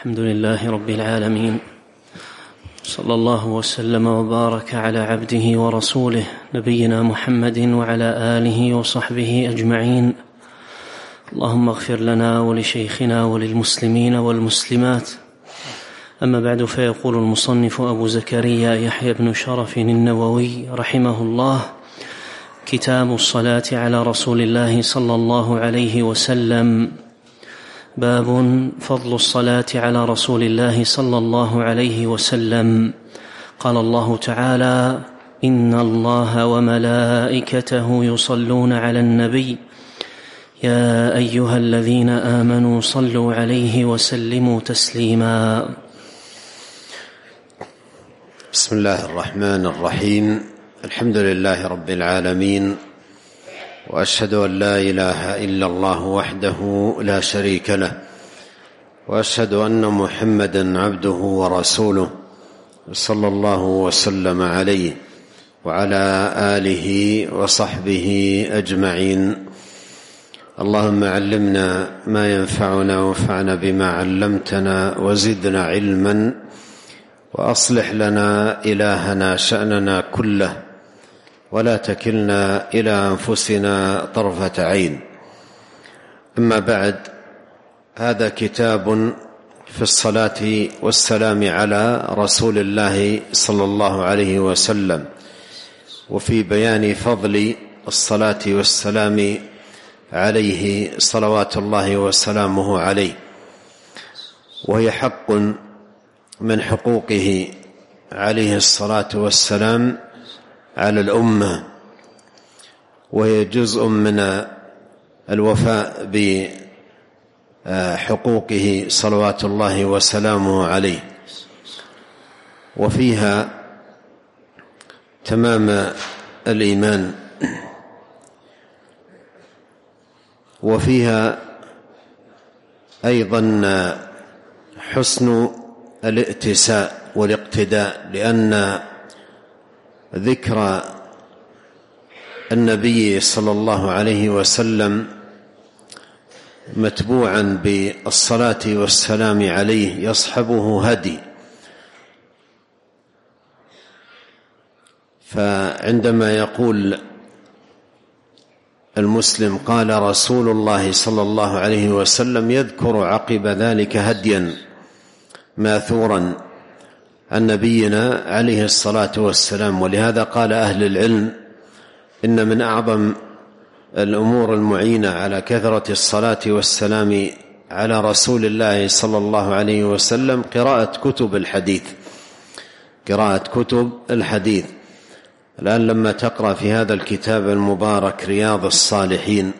الحمد لله رب العالمين، صلى الله وسلم وبارك على عبده ورسوله نبينا محمد وعلى آله وصحبه أجمعين. اللهم اغفر لنا ولشيخنا وللمسلمين والمسلمات. أما بعد، فيقول المصنف أبو زكريا يحيى بن شرف النووي رحمه الله: كتاب الصلاة على رسول الله صلى الله عليه وسلم. باب فضل الصلاة على رسول الله صلى الله عليه وسلم. قال الله تعالى: إن الله وملائكته يصلون على النبي يا أيها الذين آمنوا صلوا عليه وسلموا تسليما. بسم الله الرحمن الرحيم. الحمد لله رب العالمين، وأشهد أن لا إله إلا الله وحده لا شريك له، وأشهد أن محمدا عبده ورسوله صلى الله وسلم عليه وعلى آله وصحبه أجمعين. اللهم علمنا ما ينفعنا وانفعنا بما علمتنا وزدنا علما، وأصلح لنا إلهنا شأننا كله، ولا تكلنا إلى أنفسنا طرفة عين. أما بعد، هذا كتاب في الصلاة والسلام على رسول الله صلى الله عليه وسلم، وفي بيان فضل الصلاة والسلام عليه صلوات الله وسلامه عليه، وهي حق من حقوقه عليه الصلاة والسلام على الأمة، وهي جزء من الوفاء بحقوقه صلوات الله وسلامه عليه، وفيها تمام الإيمان، وفيها أيضا حسن الائتساء والاقتداء، لأن ذكر النبي صلى الله عليه وسلم متبوعا بالصلاة والسلام عليه يصحبه هدي. فعندما يقول المسلم قال رسول الله صلى الله عليه وسلم، يذكر عقب ذلك هديا ماثورا عن نبينا عليه الصلاة والسلام. ولهذا قال أهل العلم: إن من أعظم الأمور المعينة على كثرة الصلاة والسلام على رسول الله صلى الله عليه وسلم قراءة كتب الحديث. الآن لما تقرأ في هذا الكتاب المبارك رياض الصالحين،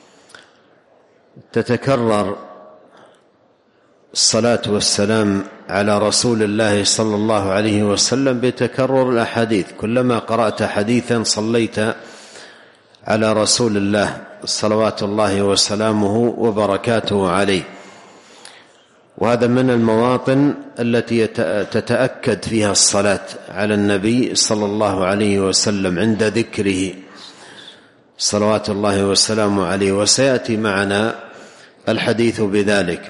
تتكرر الصلاة والسلام على رسول الله صلى الله عليه وسلم بتكرر الأحاديث. كلما قرأت حديثا صليت على رسول الله صلوات الله وسلامه وبركاته عليه. وهذا من المواطن التي تتأكد فيها الصلاة على النبي صلى الله عليه وسلم عند ذكره صلوات الله وسلامه عليه، وسيأتي معنا الحديث بذلك.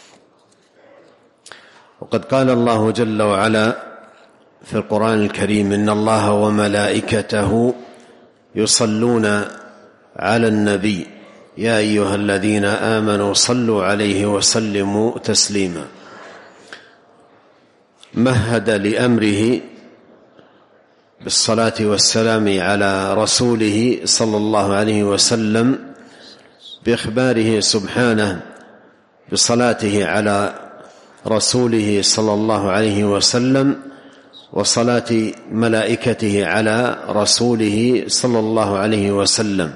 وقد قال الله جل وعلا في القرآن الكريم: إن الله وملائكته يصلون على النبي يا أيها الذين آمنوا صلوا عليه وسلموا تسليما. مهد لأمره بالصلاة والسلام على رسوله صلى الله عليه وسلم بإخباره سبحانه بصلاته على رسوله صلى الله عليه وسلم، وصلاة ملائكته على رسوله صلى الله عليه وسلم.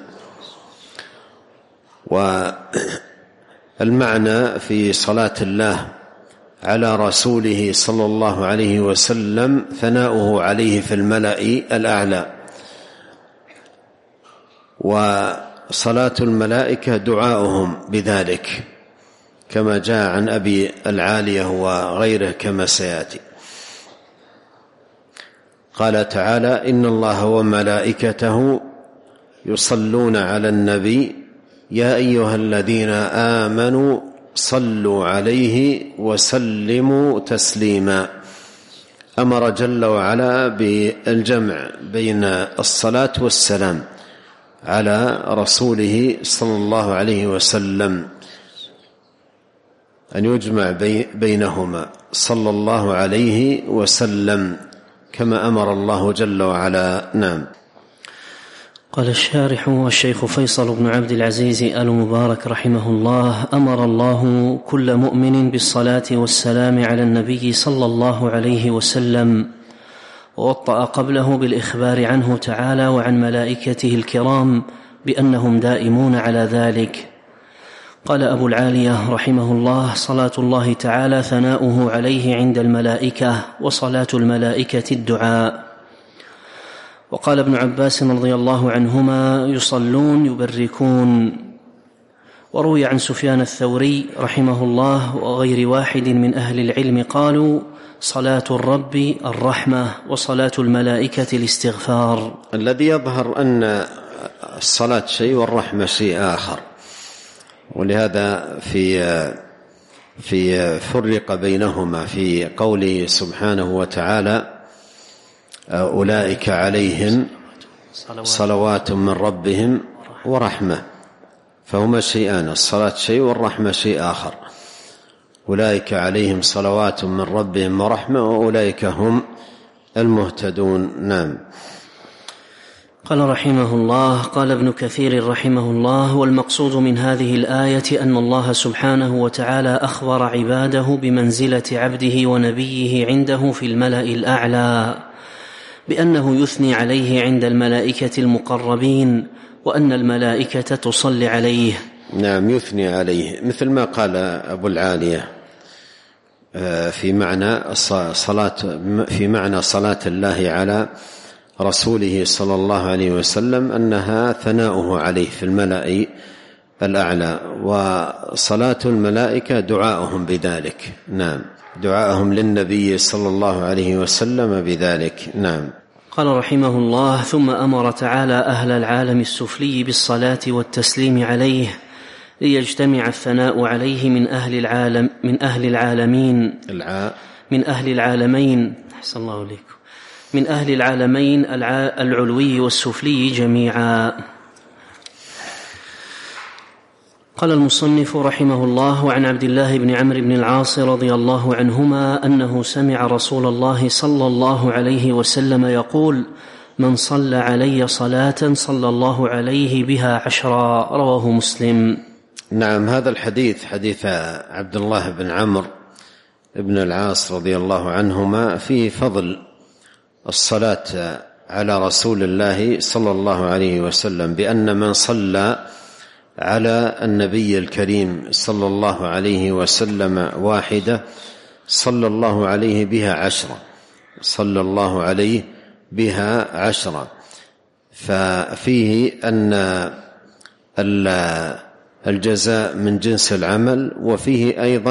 والمعنى في صلاة الله على رسوله صلى الله عليه وسلم ثناؤه عليه في الملأ الأعلى، وصلاة الملائكة دعاؤهم بذلك، كما جاء عن أبي العالية وغيره كما سيأتي. قال تعالى: إن الله وملائكته يصلون على النبي يا أيها الذين آمنوا صلوا عليه وسلموا تسليما. أمر جل وعلا بالجمع بين الصلاة والسلام على رسوله صلى الله عليه وسلم، أن يجمع بينهما صلى الله عليه وسلم كما أمر الله جل وعلا. نعم. قال الشارح الشيخ فيصل بن عبد العزيز آل مبارك رحمه الله: أمر الله كل مؤمن بالصلاة والسلام على النبي صلى الله عليه وسلم، ووطأ قبله بالإخبار عنه تعالى وعن ملائكته الكرام بأنهم دائمون على ذلك. قال أبو العالية رحمه الله: صلاة الله تعالى ثناؤه عليه عند الملائكة، وصلاة الملائكة الدعاء. وقال ابن عباس رضي الله عنهما: يصلون يبركون. وروي عن سفيان الثوري رحمه الله وغير واحد من أهل العلم قالوا: صلاة الرب الرحمة، وصلاة الملائكة الاستغفار. الذي يظهر أن الصلاة شيء والرحمة شيء آخر، ولهذا في فرق بينهما في قوله سبحانه وتعالى: أولئك عليهم صلوات من ربهم ورحمة، فهما شيئان، الصلاة شيء والرحمة شيء آخر. أولئك عليهم صلوات من ربهم ورحمة، وأولئك هم المهتدون. نعم. قال رحمه الله: قال ابن كثير رحمه الله: والمقصود من هذه الآية أن الله سبحانه وتعالى أخبر عباده بمنزلة عبده ونبيه عنده في الملأ الأعلى، بأنه يثني عليه عند الملائكة المقربين، وأن الملائكة تصلي عليه. نعم، يثني عليه، مثل ما قال أبو العالية في معنى صلاة الله على رسوله صلى الله عليه وسلم أنها ثناؤه عليه في الملأ الأعلى، وصلاة الملائكة دعاؤهم بذلك. نعم، دعاءهم للنبي صلى الله عليه وسلم بذلك. نعم. قال رحمه الله: ثم أمر تعالى أهل العالم السفلي بالصلاة والتسليم عليه، ليجتمع الثناء عليه من أهل العالمين أحسن الله إليكم، من أهل العالمين العلوي والسفلي جميعا. قال المصنف رحمه الله: وعن عبد الله بن عمرو بن العاص رضي الله عنهما أنه سمع رسول الله صلى الله عليه وسلم يقول: من صلى علي صلاة صلى الله عليه بها 10. رواه مسلم. نعم، هذا الحديث حديث عبد الله بن عمرو بن العاص رضي الله عنهما فيه فضل الصلاة على رسول الله صلى الله عليه وسلم، بأن من صلى على النبي الكريم صلى الله عليه وسلم 1 صلى الله عليه بها 10، صلى الله عليه بها 10. ففيه أن الجزاء من جنس العمل، وفيه أيضا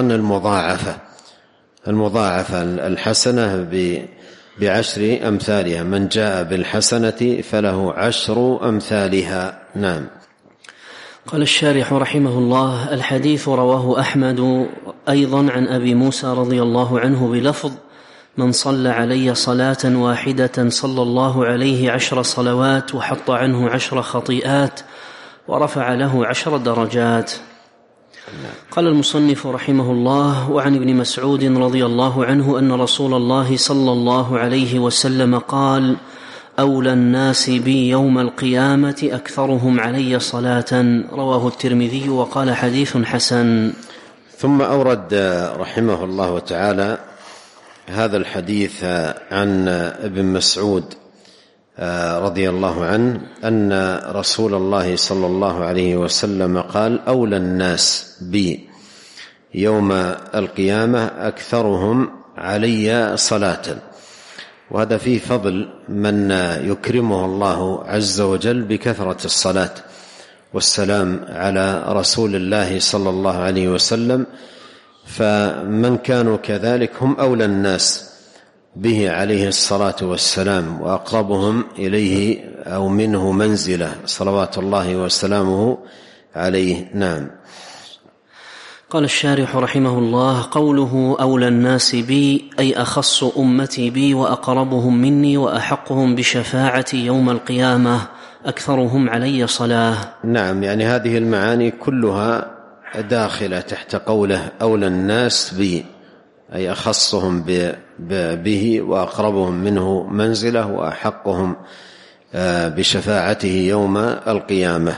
المضاعفة الحسنة ب10 أمثالها، من جاء بالحسنة فله 10 أمثالها. نعم. قال الشارح رحمه الله: الحديث رواه أحمد أيضا عن أبي موسى رضي الله عنه بلفظ: من صلى علي صلاة واحدة صلى الله عليه 10 صلوات، وحط عنه 10 خطيئات، ورفع له 10 درجات. قال المصنف رحمه الله: وعن ابن مسعود رضي الله عنه أن رسول الله صلى الله عليه وسلم قال: أولى الناس بي يوم القيامة أكثرهم علي صلاة. رواه الترمذي وقال حديث حسن. ثم أورد رحمه الله تعالى هذا الحديث عن ابن مسعود رضي الله عنه أن رسول الله صلى الله عليه وسلم قال: أولى الناس بي يوم القيامة أكثرهم علي صلاة. وهذا فيه فضل من يكرمه الله عز وجل بكثرة الصلاة والسلام على رسول الله صلى الله عليه وسلم، فمن كانوا كذلك هم أولى الناس به عليه الصلاة والسلام، وأقربهم إليه أو منه منزلة صلوات الله وسلامه عليه. نعم. قال الشارح رحمه الله: قوله أولى الناس بي أي أخص أمتي بي وأقربهم مني وأحقهم بشفاعتي يوم القيامة أكثرهم علي صلاة. نعم، يعني هذه المعاني كلها داخلة تحت قوله أولى الناس بي، أي أخصهم به وأقربهم منه منزلة وأحقهم بشفاعته يوم القيامة.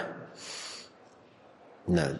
نعم.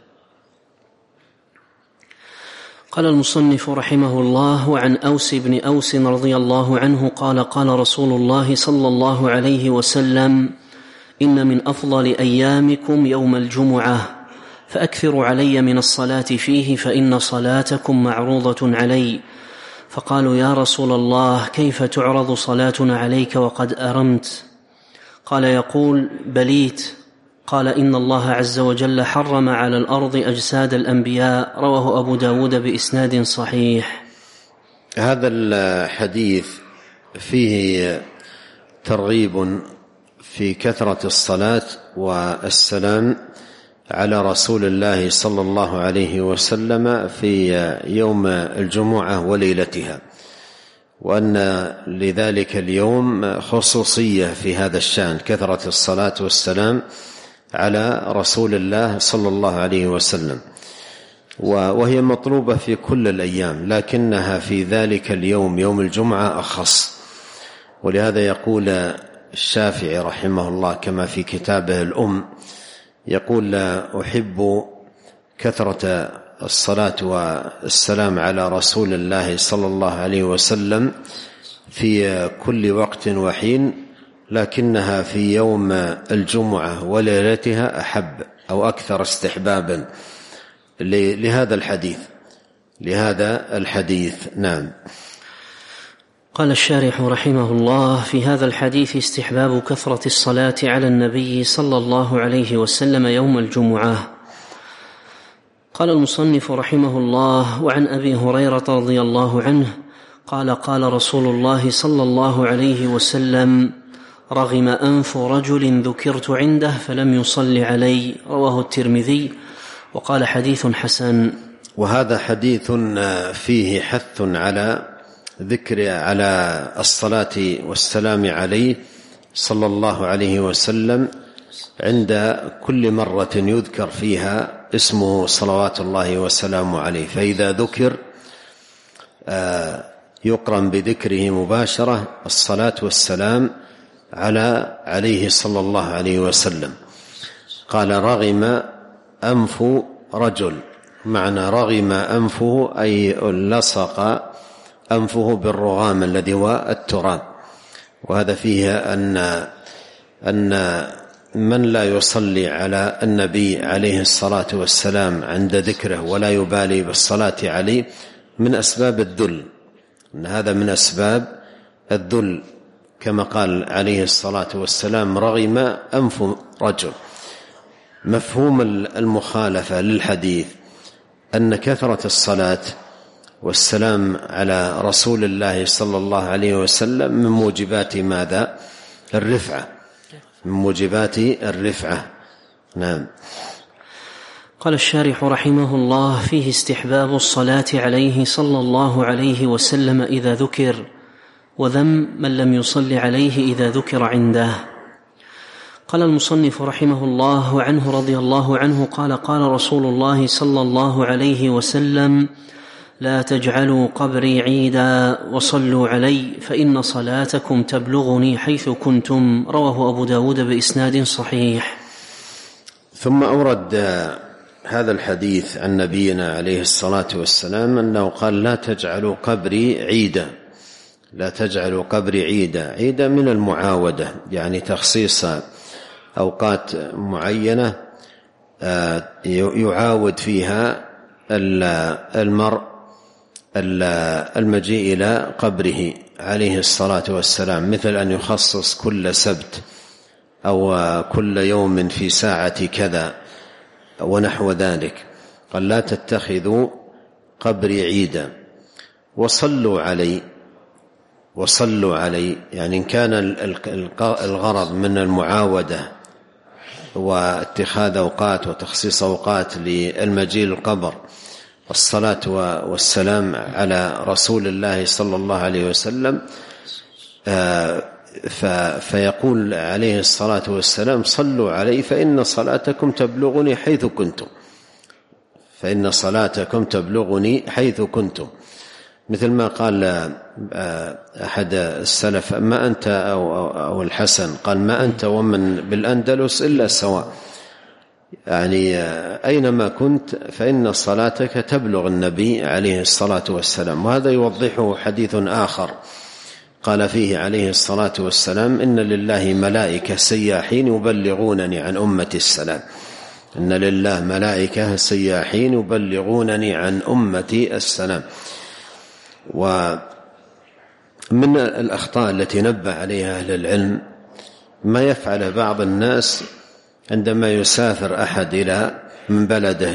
قال المصنف رحمه الله: وعن أوس بن أوس رضي الله عنه قال: قال رسول الله صلى الله عليه وسلم: إن من أفضل أيامكم يوم الجمعة، فأكثروا علي من الصلاة فيه فإن صلاتكم معروضة علي. فقالوا: يا رسول الله، كيف تعرض صلاتنا عليك وقد أرمت؟ قال: يقول: بليت. قال: إن الله عز وجل حرم على الأرض أجساد الأنبياء. رواه أبو داود بإسناد صحيح. هذا الحديث فيه ترغيب في كثرة الصلاة والسلام على رسول الله صلى الله عليه وسلم في يوم الجمعة وليلتها، وأن لذلك اليوم خصوصية في هذا الشأن، كثرة الصلاة والسلام على رسول الله صلى الله عليه وسلم، وهي مطلوبة في كل الأيام، لكنها في ذلك اليوم يوم الجمعة أخص. ولهذا يقول الشافعي رحمه الله كما في كتابه الأم، يقول: لا أحب كثرة الصلاة والسلام على رسول الله صلى الله عليه وسلم في كل وقت وحين، لكنها في يوم الجمعة وليلتها أحب أو أكثر استحبابا لهذا الحديث. نعم. قال الشارح رحمه الله: في هذا الحديث استحباب كثرة الصلاة على النبي صلى الله عليه وسلم يوم الجمعة. قال المصنف رحمه الله: وعن أبي هريرة رضي الله عنه قال: قال رسول الله صلى الله عليه وسلم: رغم أنف رجل ذكرت عنده فلم يصل علي. رواه الترمذي وقال: حديث حسن. وهذا حديث فيه حث على الصلاة والسلام عليه صلى الله عليه وسلم عند كل مرة يذكر فيها اسمه صلوات الله وسلامه عليه، فإذا ذكر يقرن بذكره مباشرة الصلاة والسلام عليه صلى الله عليه وسلم. قال: رغم أنف رجل، معنى رغم أنفه أي لصق أنفه بالرغام الذي هو التراب. وهذا فيه أن من لا يصلي على النبي عليه الصلاة والسلام عند ذكره ولا يبالي بالصلاة عليه من أسباب الذل، أن هذا من أسباب الذل، كما قال عليه الصلاة والسلام: رغم أنف رجل. مفهوم المخالفة للحديث أن كثرة الصلاة والسلام على رسول الله صلى الله عليه وسلم من موجبات ماذا؟ الرفعة، من موجبات الرفعة. نعم. قال الشارح رحمه الله: فيه استحباب الصلاة عليه صلى الله عليه وسلم إذا ذكر، وذم من لم يصل عليه إذا ذكر عنده. قال المصنف رحمه الله: وعنه رضي الله عنه قال: قال رسول الله صلى الله عليه وسلم: لا تجعلوا قبري عيدا وصلوا علي فإن صلاتكم تبلغني حيث كنتم. رواه أبو داود بإسناد صحيح. ثم أورد هذا الحديث عن نبينا عليه الصلاة والسلام أنه قال: لا تجعلوا قبري عيدا. لا تجعلوا قبري عيدا. عيدا من المعاودة، يعني تخصيص أوقات معينة يعاود فيها المرء المجيء إلى قبره عليه الصلاة والسلام، مثل أن يخصص كل سبت أو كل يوم في ساعة كذا ونحو ذلك. قال: لا تتخذوا قبري عيدا وصلوا علي، يعني إن كان الغرض من المعاودة واتخاذ أوقات وتخصيص أوقات للمجيء للقبر الصلاة والسلام على رسول الله صلى الله عليه وسلم، فيقول عليه الصلاة والسلام: صلوا علي فإن صلاتكم تبلغني حيث كنتم، فإن صلاتكم تبلغني حيث كنتم. مثل ما قال أحد السلف: ما أنت أو الحسن قال: ما أنت ومن بالأندلس إلا سواء، يعني أينما كنت فإن صلاتك تبلغ النبي عليه الصلاة والسلام. وهذا يوضحه حديث آخر قال فيه عليه الصلاة والسلام: إن لله ملائكة سياحين يبلغونني عن أمتي السلام. إن لله ملائكة سياحين يبلغونني عن أمتي السلام. ومن الأخطاء التي نبه عليها أهل العلم ما يفعل بعض الناس عندما يسافر أحد من بلده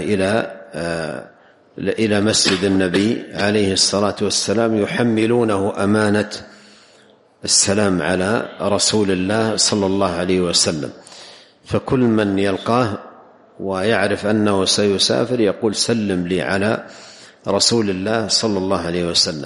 إلى مسجد النبي عليه الصلاة والسلام، يحملونه أمانة السلام على رسول الله صلى الله عليه وسلم. فكل من يلقاه ويعرف أنه سيسافر يقول: سلم لي على رسول الله صلى الله عليه وسلم.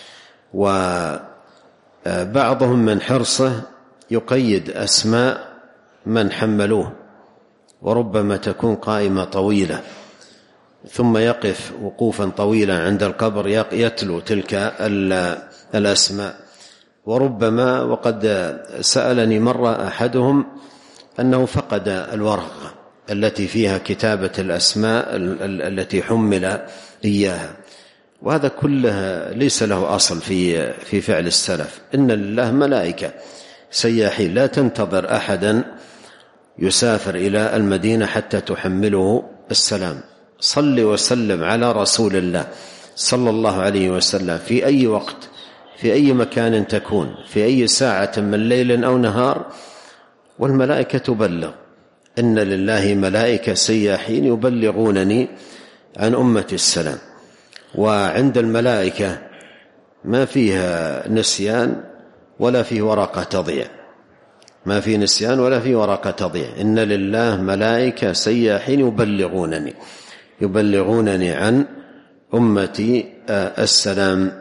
وبعضهم من حرصه يقيد أسماء من حملوه، وربما تكون قائمة طويلة ثم يقف وقوفا طويلا عند القبر يتلو تلك الأسماء. وربما وقد سألني مرة أحدهم أنه فقد الورقة التي فيها كتابة الأسماء التي حمل إياها، وهذا كله ليس له أصل في فعل السلف. إن لله ملائكة سياحين، لا تنتظر أحدا يسافر إلى المدينة حتى تحمله السلام. صل وسلم على رسول الله صلى الله عليه وسلم في أي وقت، في أي مكان تكون، في أي ساعة من ليل أو نهار، والملائكة تبلغ. إن لله ملائكة سياحين يبلغونني عن أمتي السلام. وعند الملائكة ما فيها نسيان ولا فيه ورقة تضيع، ما في نسيان ولا في ورقة تضيع. إن لله ملائكة سياحين يبلغونني عن أمتي السلام.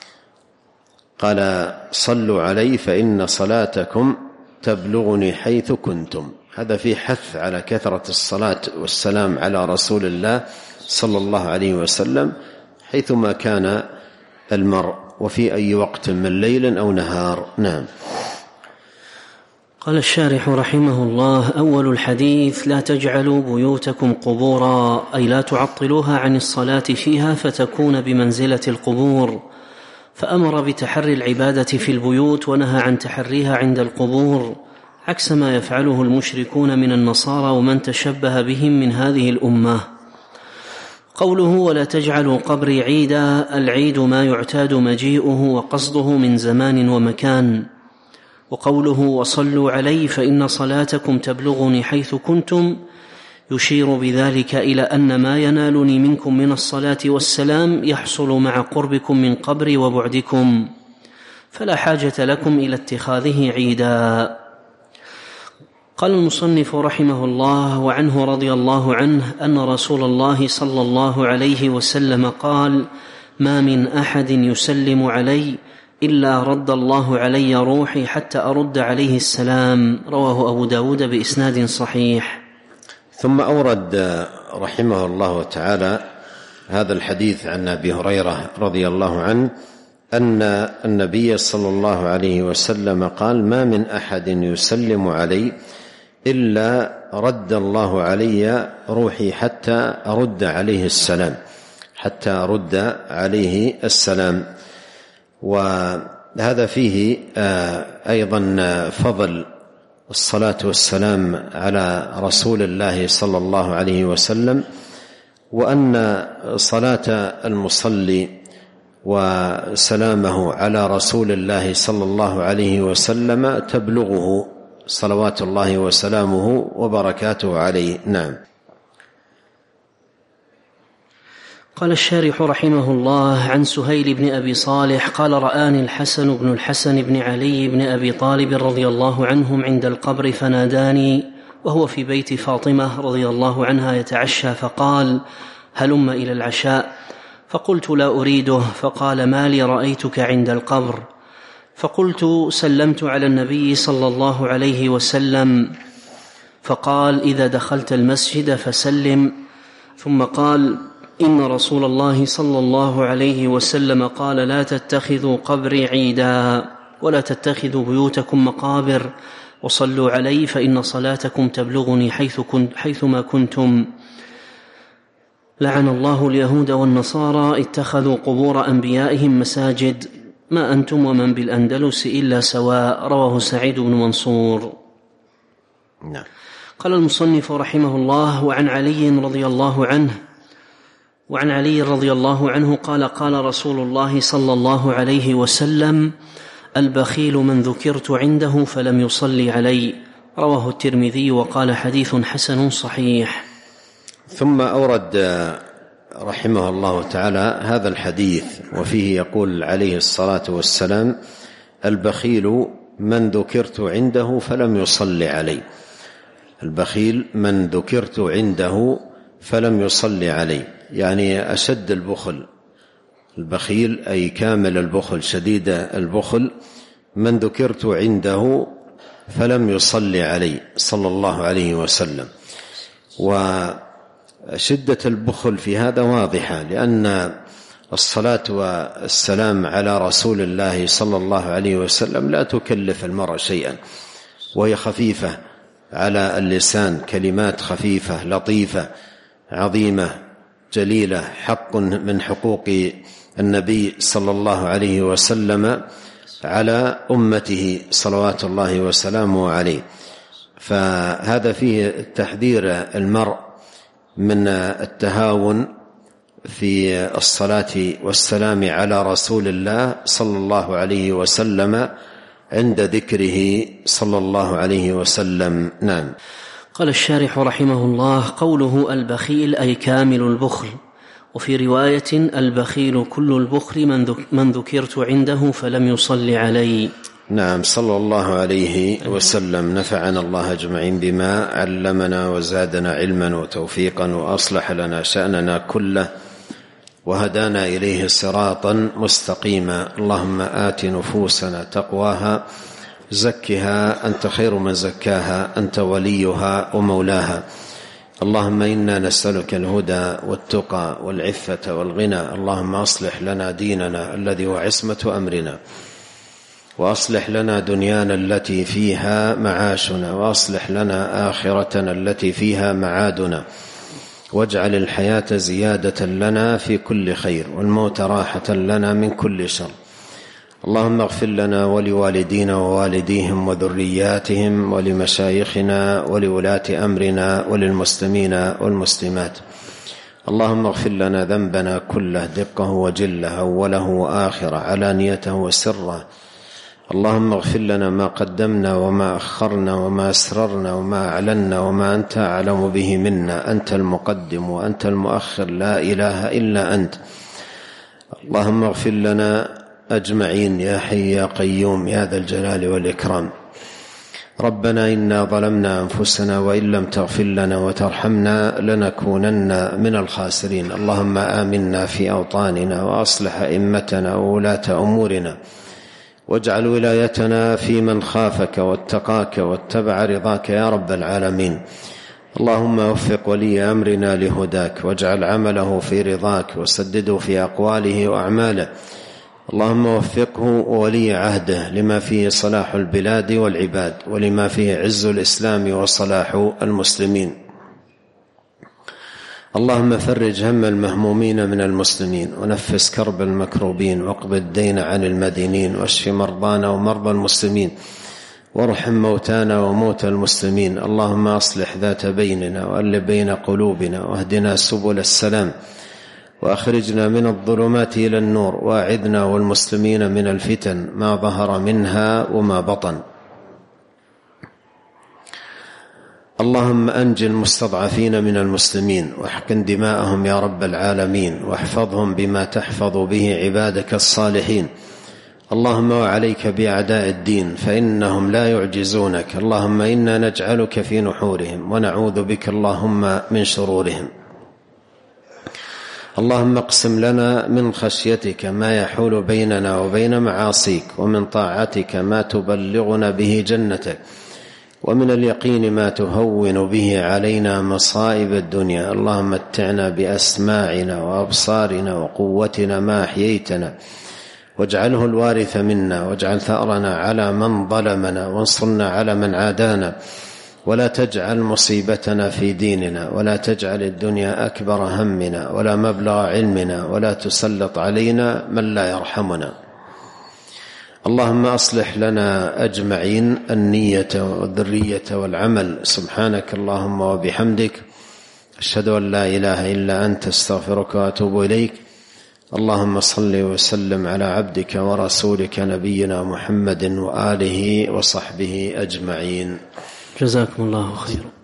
قال: صلوا علي فإن صلاتكم تبلغني حيث كنتم. هذا في حث على كثرة الصلاة والسلام على رسول الله صلى الله عليه وسلم حيثما كان المرء وفي أي وقت من ليل أو نهار. نعم. قال الشارح رحمه الله: أول الحديث: لا تجعلوا بيوتكم قبورا، أي لا تعطلوها عن الصلاة فيها فتكون بمنزلة القبور. فأمر بتحري العبادة في البيوت ونهى عن تحريها عند القبور، عكس ما يفعله المشركون من النصارى ومن تشبه بهم من هذه الأمة. قوله: ولا تجعلوا قبري عيدا، العيد ما يعتاد مجيئه وقصده من زمان ومكان. وقوله: وصلوا علي فإن صلاتكم تبلغني حيث كنتم، يشير بذلك إلى أن ما ينالني منكم من الصلاة والسلام يحصل مع قربكم من قبري وبعدكم، فلا حاجة لكم إلى اتخاذه عيدا. قال المصنف رحمه الله: وعنه رضي الله عنه أن رسول الله صلى الله عليه وسلم قال: ما من أحد يسلم علي إلا رد الله علي روحي حتى أرد عليه السلام. رواه أبو داود بإسناد صحيح. ثم أورد رحمه الله تعالى هذا الحديث عن أبي هريرة رضي الله عنه أن النبي صلى الله عليه وسلم قال: ما من أحد يسلم علي إلا رد الله علي روحي حتى أرد عليه السلام. وهذا فيه أيضا فضل الصلاة والسلام على رسول الله صلى الله عليه وسلم، وأن صلاة المصلي وسلامه على رسول الله صلى الله عليه وسلم تبلغه صلوات الله وسلامه وبركاته عليه. نعم. قال الشارح رحمه الله: عن سهيل بن أبي صالح قال: رآني الحسن بن الحسن بن علي بن أبي طالب رضي الله عنهم عند القبر فناداني وهو في بيت فاطمة رضي الله عنها يتعشى، فقال: هلم إلى العشاء. فقلت لا أريده، فقال ما لي رأيتك عند القبر؟ فقلت سلمت على النبي صلى الله عليه وسلم، فقال إذا دخلت المسجد فسلم. ثم قال إن رسول الله صلى الله عليه وسلم قال لا تتخذوا قبري عيدا ولا تتخذوا بيوتكم مقابر، وصلوا علي فإن صلاتكم تبلغني حيثما كنتم. لعن الله اليهود والنصارى اتخذوا قبور أنبيائهم مساجد، ما أنتم ومن بالأندلس إلا سواء. رواه سعيد بن منصور. نعم. قال المصنف رحمه الله: وعن علي رضي الله عنه قال قال رسول الله صلى الله عليه وسلم: البخيل من ذكرت عنده فلم يصلي علي. رواه الترمذي وقال حديث حسن صحيح. ثم أورد رحمه الله تعالى هذا الحديث، وفيه يقول عليه الصلاة والسلام: البخيل من ذكرت عنده فلم يصلي علي. البخيل من ذكرت عنده فلم يصلي علي، يعني أشد البخل. البخيل أي كامل البخل، شديد البخل. من ذكرت عنده فلم يصلي علي صلى الله عليه وسلم. وشدة البخل في هذا واضحة، لأن الصلاة والسلام على رسول الله صلى الله عليه وسلم لا تكلف المرء شيئا، وهي خفيفة على اللسان، كلمات خفيفة لطيفة عظيمة جليلة، حق من حقوق النبي صلى الله عليه وسلم على أمته صلوات الله وسلامه عليه. فهذا فيه تحذير المرء من التهاون في الصلاة والسلام على رسول الله صلى الله عليه وسلم عند ذكره صلى الله عليه وسلم. نعم. قال الشارح رحمه الله: قوله البخيل أي كامل البخل، وفي رواية البخيل كل البخل من ذكرت عنده فلم يصلي علي. نعم، صلى الله عليه وسلم. نفعنا الله أجمعين بما علمنا وزادنا علما وتوفيقا، وأصلح لنا شأننا كله، وهدانا إليه صراطا مستقيما. اللهم آت نفوسنا تقواها، زكها أنت خير من زكاها، أنت وليها ومولاها. اللهم إنا نسألك الهدى والتقى والعفة والغنى. اللهم أصلح لنا ديننا الذي هو عصمة أمرنا، وأصلح لنا دنيانا التي فيها معاشنا، وأصلح لنا آخرتنا التي فيها معادنا، واجعل الحياة زيادة لنا في كل خير، والموت راحة لنا من كل شر. اللهم اغفر لنا ولوالدينا ووالديهم وذرياتهم ولمشايخنا ولولاة أمرنا وللمسلمين والمسلمات. اللهم اغفر لنا ذنبنا كله، دقه وجله، أوله وآخره، علانيته وسره. اللهم اغفر لنا ما قدمنا وما أخرنا وما أسررنا وما أعلنا وما أنت أعلم به منا. أنت المقدم وأنت المؤخر، لا إله إلا أنت. اللهم اغفر لنا أجمعين يا حي يا قيوم يا ذا الجلال والإكرام. ربنا إنا ظلمنا أنفسنا وإن لم تغفر لنا وترحمنا لنكونن من الخاسرين. اللهم آمنا في أوطاننا، وأصلح أئمتنا وولاة أمورنا، واجعل ولايتنا في من خافك واتقاك واتبع رضاك يا رب العالمين. اللهم وفق ولي أمرنا لهداك، واجعل عمله في رضاك، وسدده في أقواله وأعماله. اللهم وفقه وولي عهده لما فيه صلاح البلاد والعباد، ولما فيه عز الإسلام وصلاح المسلمين. اللهم فرج هم المهمومين من المسلمين، ونفس كرب المكروبين، واقض الدين عن المدينين، واشف مرضانا ومرضى المسلمين، وارحم موتانا وموتى المسلمين. اللهم أصلح ذات بيننا، وألف بين قلوبنا، واهدنا سبل السلام، وأخرجنا من الظلمات إلى النور، واعذنا والمسلمين من الفتن ما ظهر منها وما بطن. اللهم أنج المستضعفين من المسلمين، واحقن دماءهم يا رب العالمين، واحفظهم بما تحفظ به عبادك الصالحين. اللهم وعليك بأعداء الدين، فإنهم لا يعجزونك. اللهم إنا نجعلك في نحورهم، ونعوذ بك اللهم من شرورهم. اللهم اقسم لنا من خشيتك ما يحول بيننا وبين معاصيك، ومن طاعتك ما تبلغنا به جنتك، ومن اليقين ما تهون به علينا مصائب الدنيا. اللهم متعنا بأسماعنا وأبصارنا وقوتنا ما أحييتنا، واجعله الوارث منا، واجعل ثأرنا على من ظلمنا، وانصرنا على من عادانا، ولا تجعل مصيبتنا في ديننا، ولا تجعل الدنيا أكبر همنا ولا مبلغ علمنا، ولا تسلط علينا من لا يرحمنا. اللهم أصلح لنا أجمعين النية والذرية والعمل. سبحانك اللهم وبحمدك، أشهد أن لا إله إلا أنت، استغفرك وأتوب إليك. اللهم صل وسلم على عبدك ورسولك نبينا محمد وآله وصحبه أجمعين. جزاكم الله خيرا.